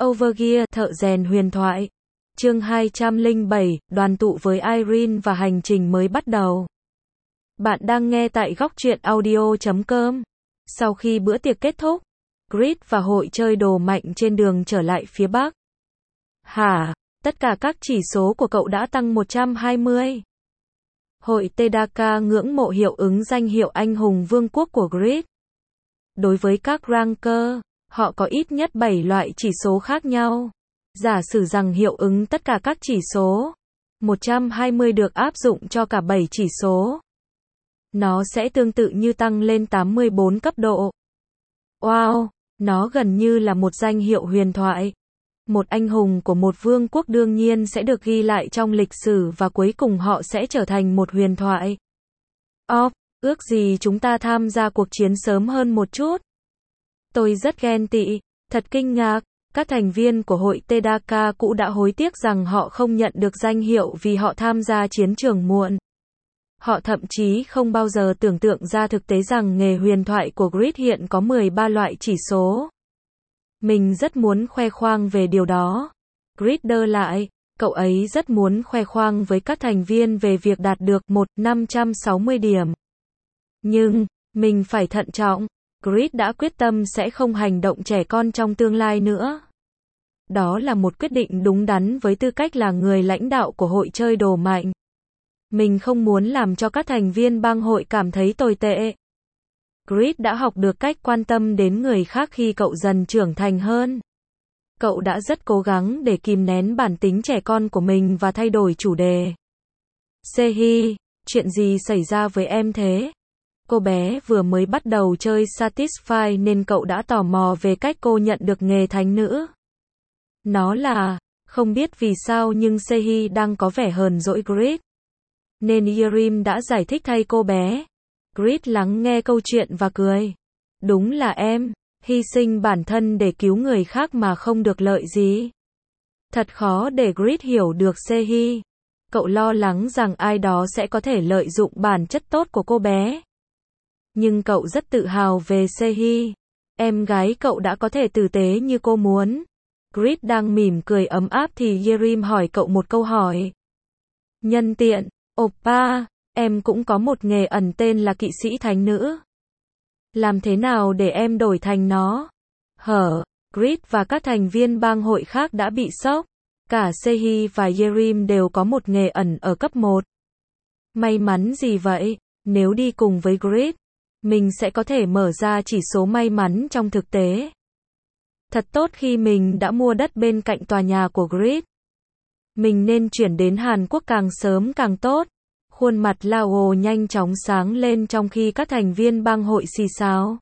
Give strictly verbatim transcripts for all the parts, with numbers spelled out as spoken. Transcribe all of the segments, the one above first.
Overgear, thợ rèn huyền thoại. Chương hai trăm lẻ bảy, đoàn tụ với Irene và hành trình mới bắt đầu. Bạn đang nghe tại góc truyện audio chấm com. Sau khi bữa tiệc kết thúc, Grid và hội chơi đồ mạnh trên đường trở lại phía Bắc. Hả? Tất cả các chỉ số của cậu đã tăng một trăm hai mươi. Hội Tedaka ngưỡng mộ hiệu ứng danh hiệu anh hùng vương quốc của Grid. Đối với các ranker, họ có ít nhất bảy loại chỉ số khác nhau. Giả sử rằng hiệu ứng tất cả các chỉ số một trăm hai mươi được áp dụng cho cả bảy chỉ số. Nó sẽ tương tự như tăng lên tám mươi bốn cấp độ. Wow, nó gần như là một danh hiệu huyền thoại. Một anh hùng của một vương quốc đương nhiên sẽ được ghi lại trong lịch sử và cuối cùng họ sẽ trở thành một huyền thoại. Oh, ước gì chúng ta tham gia cuộc chiến sớm hơn một chút. Tôi rất ghen tị, thật kinh ngạc. Các thành viên của hội Tedaka cũ đã hối tiếc rằng họ không nhận được danh hiệu vì họ tham gia chiến trường muộn. Họ thậm chí không bao giờ tưởng tượng ra thực tế rằng nghề huyền thoại của Grid hiện có mười ba loại chỉ số. Mình rất muốn khoe khoang về điều đó. Grid đơ lại, cậu ấy rất muốn khoe khoang với các thành viên về việc đạt được một nghìn năm trăm sáu mươi điểm. Nhưng, mình phải thận trọng. Grid đã quyết tâm sẽ không hành động trẻ con trong tương lai nữa. Đó là một quyết định đúng đắn với tư cách là người lãnh đạo của hội chơi đồ mạnh. Mình không muốn làm cho các thành viên bang hội cảm thấy tồi tệ. Grid đã học được cách quan tâm đến người khác khi cậu dần trưởng thành hơn. Cậu đã rất cố gắng để kìm nén bản tính trẻ con của mình và thay đổi chủ đề. Sehi, chuyện gì xảy ra với em thế? Cô bé vừa mới bắt đầu chơi Satisfy nên cậu đã tò mò về cách cô nhận được nghề thánh nữ. Nó là, không biết vì sao nhưng Sehi đang có vẻ hờn dỗi Grid. Nên Yerim đã giải thích thay cô bé. Grid lắng nghe câu chuyện và cười. Đúng là em, hy sinh bản thân để cứu người khác mà không được lợi gì. Thật khó để Grid hiểu được Sehi. Cậu lo lắng rằng ai đó sẽ có thể lợi dụng bản chất tốt của cô bé. Nhưng cậu rất tự hào về Sehi. Em gái cậu đã có thể tử tế như cô muốn. Grid đang mỉm cười ấm áp thì Yerim hỏi cậu một câu hỏi. Nhân tiện, Oppa, em cũng có một nghề ẩn tên là kỵ sĩ thánh nữ. Làm thế nào để em đổi thành nó? Hở, Grid và các thành viên bang hội khác đã bị sốc. Cả Sehi và Yerim đều có một nghề ẩn ở cấp một. May mắn gì vậy? Nếu đi cùng với Grid, mình sẽ có thể mở ra chỉ số may mắn trong thực tế. Thật tốt khi mình đã mua đất bên cạnh tòa nhà của Grid. Mình nên chuyển đến Hàn Quốc càng sớm càng tốt. Khuôn mặt Lao nhanh chóng sáng lên trong khi các thành viên bang hội xì xào.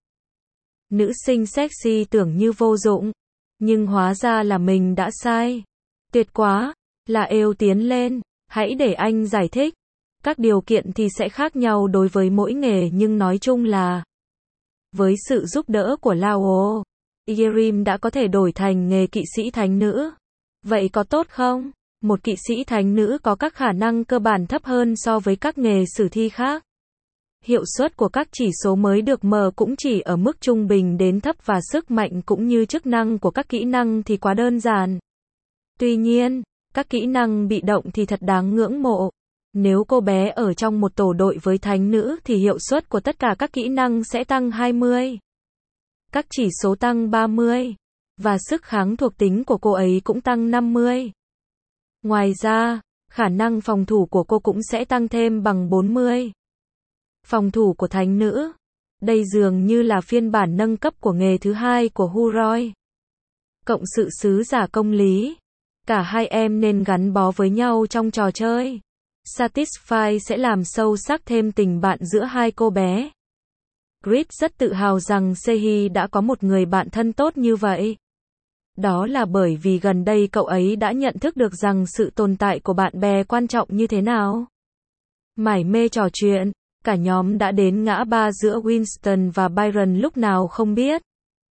Nữ sinh sexy tưởng như vô dụng. Nhưng hóa ra là mình đã sai. Tuyệt quá. Là êu tiến lên. Hãy để anh giải thích. Các điều kiện thì sẽ khác nhau đối với mỗi nghề nhưng nói chung là với sự giúp đỡ của Lao, Yerim đã có thể đổi thành nghề kỵ sĩ thánh nữ. Vậy có tốt không? Một kỵ sĩ thánh nữ có các khả năng cơ bản thấp hơn so với các nghề sử thi khác. Hiệu suất của các chỉ số mới được mở cũng chỉ ở mức trung bình đến thấp và sức mạnh cũng như chức năng của các kỹ năng thì quá đơn giản. Tuy nhiên, các kỹ năng bị động thì thật đáng ngưỡng mộ. Nếu cô bé ở trong một tổ đội với thánh nữ thì hiệu suất của tất cả các kỹ năng sẽ tăng hai mươi. Các chỉ số tăng ba mươi. Và sức kháng thuộc tính của cô ấy cũng tăng năm mươi. Ngoài ra, khả năng phòng thủ của cô cũng sẽ tăng thêm bằng bốn mươi. Phòng thủ của thánh nữ. Đây dường như là phiên bản nâng cấp của nghề thứ hai của Huroi. Cộng sự sứ giả công lý. Cả hai em nên gắn bó với nhau trong trò chơi. Satisfy sẽ làm sâu sắc thêm tình bạn giữa hai cô bé. Grid rất tự hào rằng Sehi đã có một người bạn thân tốt như vậy. Đó là bởi vì gần đây cậu ấy đã nhận thức được rằng sự tồn tại của bạn bè quan trọng như thế nào. Mải mê trò chuyện, cả nhóm đã đến ngã ba giữa Winston và Byron lúc nào không biết.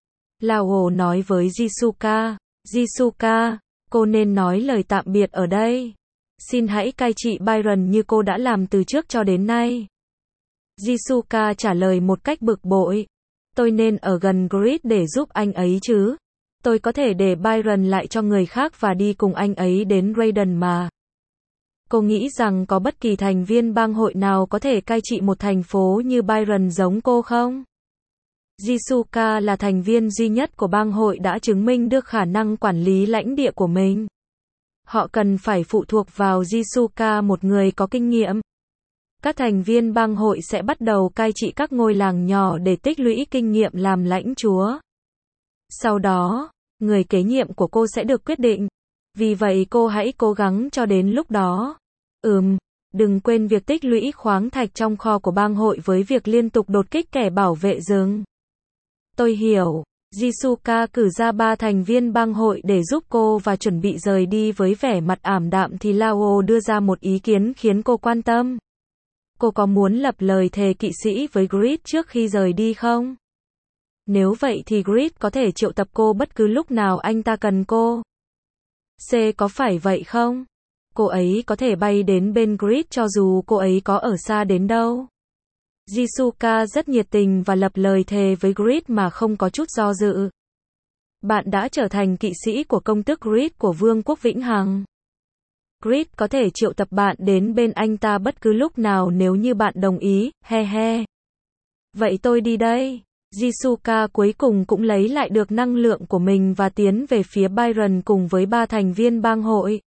Lao nói với Jisuka, Jisuka, cô nên nói lời tạm biệt ở đây. Xin hãy cai trị Byron như cô đã làm từ trước cho đến nay. Jisuka trả lời một cách bực bội. Tôi nên ở gần Grid để giúp anh ấy chứ. Tôi có thể để Byron lại cho người khác và đi cùng anh ấy đến Raiden mà. Cô nghĩ rằng có bất kỳ thành viên bang hội nào có thể cai trị một thành phố như Byron giống cô không? Jisuka là thành viên duy nhất của bang hội đã chứng minh được khả năng quản lý lãnh địa của mình. Họ cần phải phụ thuộc vào Jisuka, một người có kinh nghiệm. Các thành viên bang hội sẽ bắt đầu cai trị các ngôi làng nhỏ để tích lũy kinh nghiệm làm lãnh chúa. Sau đó, người kế nhiệm của cô sẽ được quyết định. Vì vậy cô hãy cố gắng cho đến lúc đó. Ừm, đừng quên việc tích lũy khoáng thạch trong kho của bang hội với việc liên tục đột kích kẻ bảo vệ rừng. Tôi hiểu. Jisuka cử ra ba thành viên bang hội để giúp cô và chuẩn bị rời đi với vẻ mặt ảm đạm thì Lao đưa ra một ý kiến khiến cô quan tâm. Cô có muốn lập lời thề kỵ sĩ với Grid trước khi rời đi không? Nếu vậy thì Grid có thể triệu tập cô bất cứ lúc nào anh ta cần cô. C có phải vậy không? Cô ấy có thể bay đến bên Grid cho dù cô ấy có ở xa đến đâu. Jisuka rất nhiệt tình và lập lời thề với Grid mà không có chút do dự. Bạn đã trở thành kỵ sĩ của công tước Grid của Vương quốc Vĩnh Hằng. Grid có thể triệu tập bạn đến bên anh ta bất cứ lúc nào nếu như bạn đồng ý, he he. Vậy tôi đi đây. Jisuka cuối cùng cũng lấy lại được năng lượng của mình và tiến về phía Byron cùng với ba thành viên bang hội.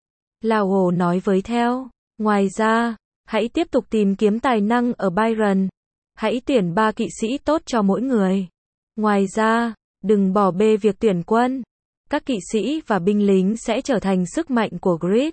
Lao nói với theo. Ngoài ra, hãy tiếp tục tìm kiếm tài năng ở Byron. Hãy tuyển ba kỵ sĩ tốt cho mỗi người. Ngoài ra, đừng bỏ bê việc tuyển quân. Các kỵ sĩ và binh lính sẽ trở thành sức mạnh của Grid.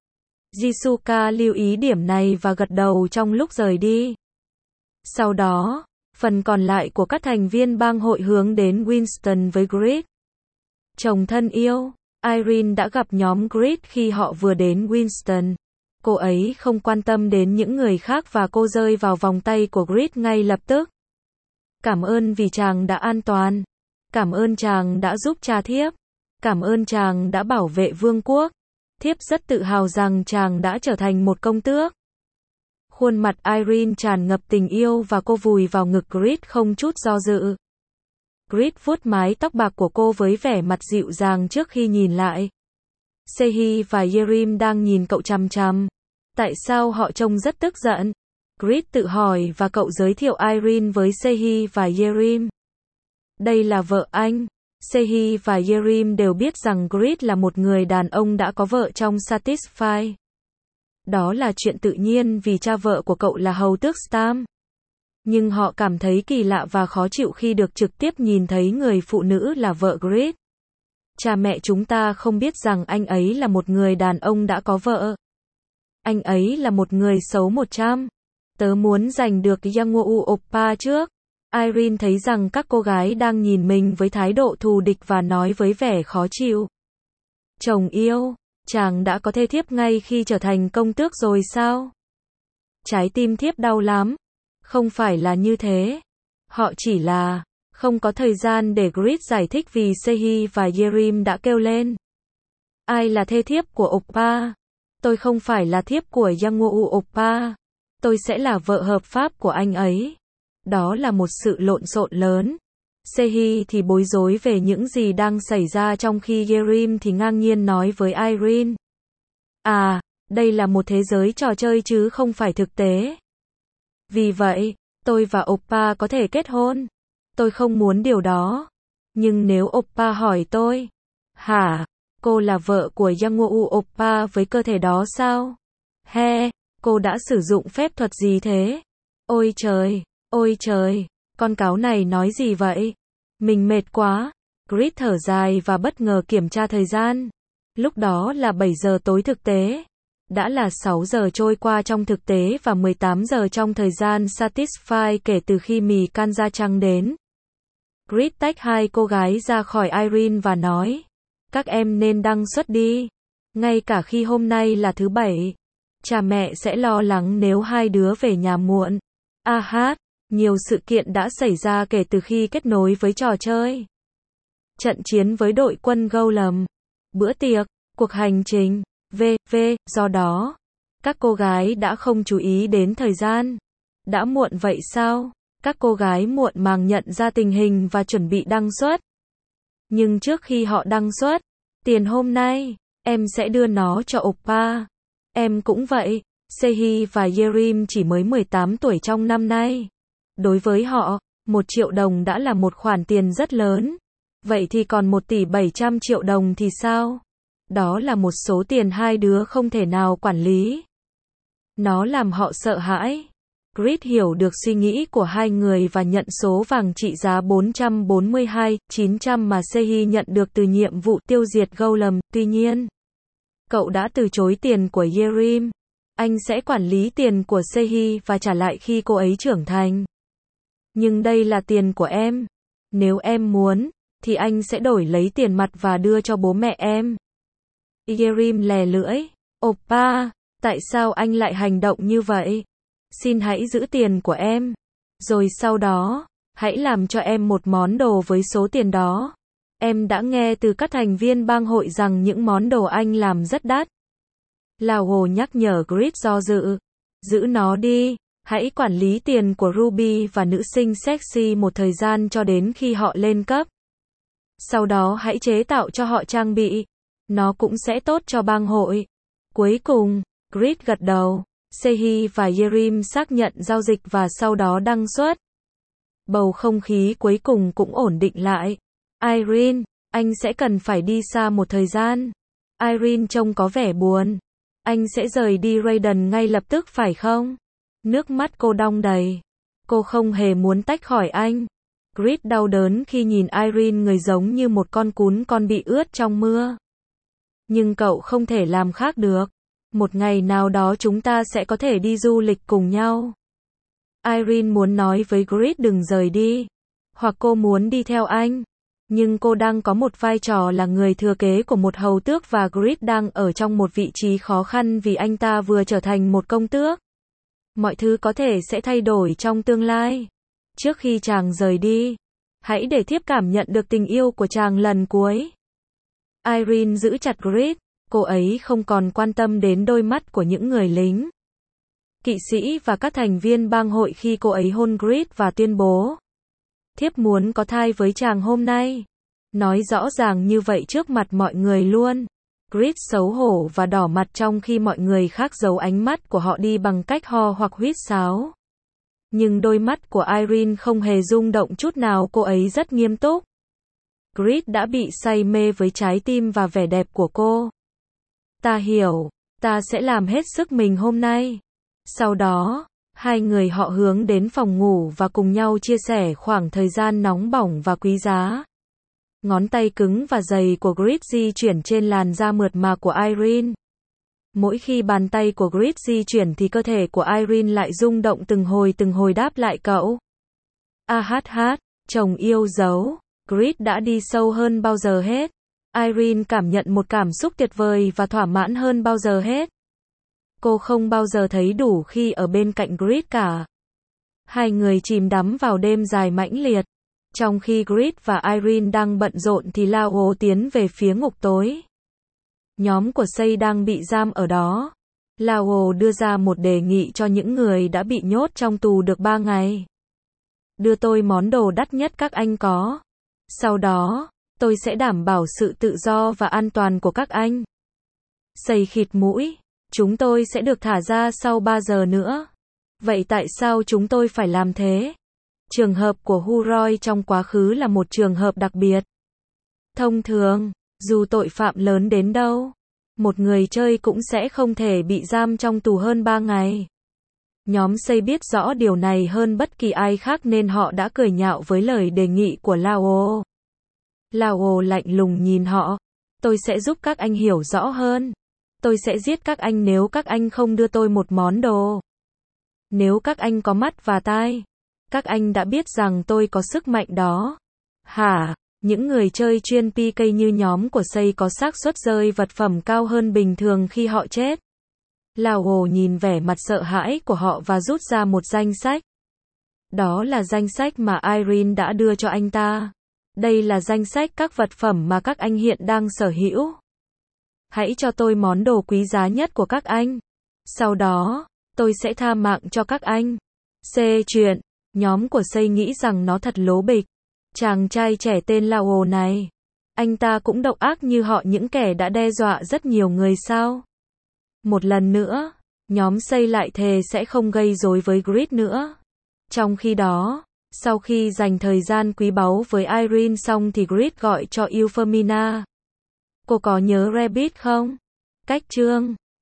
Jisuka lưu ý điểm này và gật đầu trong lúc rời đi. Sau đó, phần còn lại của các thành viên bang hội hướng đến Winston với Grid. Chồng thân yêu, Irene đã gặp nhóm Grid khi họ vừa đến Winston. Cô ấy không quan tâm đến những người khác và cô rơi vào vòng tay của Grid ngay lập tức. Cảm ơn vì chàng đã an toàn. Cảm ơn chàng đã giúp cha thiếp. Cảm ơn chàng đã bảo vệ vương quốc. Thiếp rất tự hào rằng chàng đã trở thành một công tước. Khuôn mặt Irene tràn ngập tình yêu và cô vùi vào ngực Grid không chút do dự. Grid vuốt mái tóc bạc của cô với vẻ mặt dịu dàng trước khi nhìn lại. Sehi và Yerim đang nhìn cậu chằm chằm. Tại sao họ trông rất tức giận? Grid tự hỏi và cậu giới thiệu Irene với Sehi và Yerim. Đây là vợ anh. Sehi và Yerim đều biết rằng Grid là một người đàn ông đã có vợ trong Satisfy. Đó là chuyện tự nhiên vì cha vợ của cậu là hầu tước Stam. Nhưng họ cảm thấy kỳ lạ và khó chịu khi được trực tiếp nhìn thấy người phụ nữ là vợ Grid. Cha mẹ chúng ta không biết rằng anh ấy là một người đàn ông đã có vợ. Anh ấy là một người xấu một trăm. Tớ muốn giành được Yangwoo Oppa trước. Irene thấy rằng các cô gái đang nhìn mình với thái độ thù địch và nói với vẻ khó chịu. Chồng yêu, chàng đã có thê thiếp ngay khi trở thành công tước rồi sao? Trái tim thiếp đau lắm. Không phải là như thế. Họ chỉ là... Không có thời gian để Grid giải thích vì Sehi và Yerim đã kêu lên. Ai là thê thiếp của Oppa? Tôi không phải là thiếp của Yangwoo Oppa. Tôi sẽ là vợ hợp pháp của anh ấy. Đó là một sự lộn xộn lớn. Sehi thì bối rối về những gì đang xảy ra trong khi Yerim thì ngang nhiên nói với Irene. À, đây là một thế giới trò chơi chứ không phải thực tế. Vì vậy, tôi và Oppa có thể kết hôn. Tôi không muốn điều đó. Nhưng nếu Oppa hỏi tôi, hả, cô là vợ của Yangwoo Oppa với cơ thể đó sao? He, cô đã sử dụng phép thuật gì thế? Ôi trời, ôi trời, con cáo này nói gì vậy? Mình mệt quá. Grid thở dài và bất ngờ kiểm tra thời gian. Lúc đó là bảy giờ tối thực tế. Đã là sáu giờ trôi qua trong thực tế và mười tám giờ trong thời gian Satisfy kể từ khi mì can da trắng đến. Grid tách hai cô gái ra khỏi Irene và nói. Các em nên đăng xuất đi. Ngay cả khi hôm nay là thứ bảy. Cha mẹ sẽ lo lắng nếu hai đứa về nhà muộn. A hát, nhiều sự kiện đã xảy ra kể từ khi kết nối với trò chơi. Trận chiến với đội quân Golem. Bữa tiệc, cuộc hành trình, vân vân Do đó, các cô gái đã không chú ý đến thời gian. Đã muộn vậy sao? Các cô gái muộn màng nhận ra tình hình và chuẩn bị đăng xuất. Nhưng trước khi họ đăng xuất, tiền hôm nay, em sẽ đưa nó cho oppa. Em cũng vậy. Sehi và Yerim chỉ mới mười tám tuổi trong năm nay. Đối với họ, một triệu đồng đã là một khoản tiền rất lớn. Vậy thì còn một tỷ bảy trăm triệu đồng thì sao? Đó là một số tiền hai đứa không thể nào quản lý. Nó làm họ sợ hãi. Grit hiểu được suy nghĩ của hai người và nhận số vàng trị giá bốn trăm bốn mươi hai nghìn chín trăm mà Sehi nhận được từ nhiệm vụ tiêu diệt Golem. Tuy nhiên, cậu đã từ chối tiền của Yerim. Anh sẽ quản lý tiền của Sehi và trả lại khi cô ấy trưởng thành. Nhưng đây là tiền của em. Nếu em muốn, thì anh sẽ đổi lấy tiền mặt và đưa cho bố mẹ em. Yerim lè lưỡi. Oppa, tại sao anh lại hành động như vậy? Xin hãy giữ tiền của em. Rồi sau đó, hãy làm cho em một món đồ với số tiền đó. Em đã nghe từ các thành viên bang hội rằng những món đồ anh làm rất đắt. Lao nhắc nhở Grit do dự. Giữ nó đi. Hãy quản lý tiền của Ruby và nữ sinh sexy một thời gian cho đến khi họ lên cấp. Sau đó hãy chế tạo cho họ trang bị. Nó cũng sẽ tốt cho bang hội. Cuối cùng, Grit gật đầu. Sehi và Yerim xác nhận giao dịch và sau đó đăng xuất. Bầu không khí cuối cùng cũng ổn định lại. Irene, anh sẽ cần phải đi xa một thời gian. Irene trông có vẻ buồn. Anh sẽ rời đi Raiden ngay lập tức phải không? Nước mắt cô đong đầy. Cô không hề muốn tách khỏi anh. Grit đau đớn khi nhìn Irene người giống như một con cún con bị ướt trong mưa. Nhưng cậu không thể làm khác được. Một ngày nào đó chúng ta sẽ có thể đi du lịch cùng nhau. Irene muốn nói với Grit đừng rời đi. Hoặc cô muốn đi theo anh. Nhưng cô đang có một vai trò là người thừa kế của một hầu tước và Grit đang ở trong một vị trí khó khăn vì anh ta vừa trở thành một công tước. Mọi thứ có thể sẽ thay đổi trong tương lai. Trước khi chàng rời đi, hãy để thiếp cảm nhận được tình yêu của chàng lần cuối. Irene giữ chặt Grit. Cô ấy không còn quan tâm đến đôi mắt của những người lính, kỵ sĩ và các thành viên bang hội khi cô ấy hôn Grit và tuyên bố. Thiếp muốn có thai với chàng hôm nay. Nói rõ ràng như vậy trước mặt mọi người luôn. Grit xấu hổ và đỏ mặt trong khi mọi người khác giấu ánh mắt của họ đi bằng cách ho hoặc huýt sáo. Nhưng đôi mắt của Irene không hề rung động chút nào, cô ấy rất nghiêm túc. Grit đã bị say mê với trái tim và vẻ đẹp của cô. Ta hiểu, ta sẽ làm hết sức mình hôm nay. Sau đó, hai người họ hướng đến phòng ngủ và cùng nhau chia sẻ khoảng thời gian nóng bỏng và quý giá. Ngón tay cứng và dày của Grit di chuyển trên làn da mượt mà của Irene. Mỗi khi bàn tay của Grit di chuyển thì cơ thể của Irene lại rung động từng hồi từng hồi đáp lại cậu. A hát hát, chồng yêu dấu. Grit đã đi sâu hơn bao giờ hết. Irene cảm nhận một cảm xúc tuyệt vời và thỏa mãn hơn bao giờ hết. Cô không bao giờ thấy đủ khi ở bên cạnh Grit cả. Hai người chìm đắm vào đêm dài mãnh liệt. Trong khi Grit và Irene đang bận rộn thì Lao tiến về phía ngục tối. Nhóm của Sei đang bị giam ở đó. Lao đưa ra một đề nghị cho những người đã bị nhốt trong tù được ba ngày. Đưa tôi món đồ đắt nhất các anh có. Sau đó, tôi sẽ đảm bảo sự tự do và an toàn của các anh. Sei khịt mũi. Chúng tôi sẽ được thả ra sau ba giờ nữa. Vậy tại sao chúng tôi phải làm thế? Trường hợp của Huroi trong quá khứ là một trường hợp đặc biệt. Thông thường, dù tội phạm lớn đến đâu, một người chơi cũng sẽ không thể bị giam trong tù hơn ba ngày. Nhóm Sei biết rõ điều này hơn bất kỳ ai khác nên họ đã cười nhạo với lời đề nghị của Lao. Lao lạnh lùng nhìn họ. Tôi sẽ giúp các anh hiểu rõ hơn. Tôi sẽ giết các anh nếu các anh không đưa tôi một món đồ. Nếu các anh có mắt và tai, các anh đã biết rằng tôi có sức mạnh đó. Hả? Những người chơi chuyên pê ca như nhóm của Sei có xác suất rơi vật phẩm cao hơn bình thường khi họ chết. Lao nhìn vẻ mặt sợ hãi của họ và rút ra một danh sách. Đó là danh sách mà Irene đã đưa cho anh ta. Đây là danh sách các vật phẩm mà các anh hiện đang sở hữu. Hãy cho tôi món đồ quý giá nhất của các anh. Sau đó, tôi sẽ tha mạng cho các anh. C. Chuyện. Nhóm của Sei nghĩ rằng nó thật lố bịch. Chàng trai trẻ tên Lao này Anh ta cũng độc ác như họ những kẻ đã đe dọa rất nhiều người sao? Một lần nữa, nhóm xây lại thề sẽ không gây rối với Grit nữa. Trong khi đó, sau khi dành thời gian quý báu với Irene xong thì Grit gọi cho Euphemina. Cô có nhớ Rabbit không? Cách chương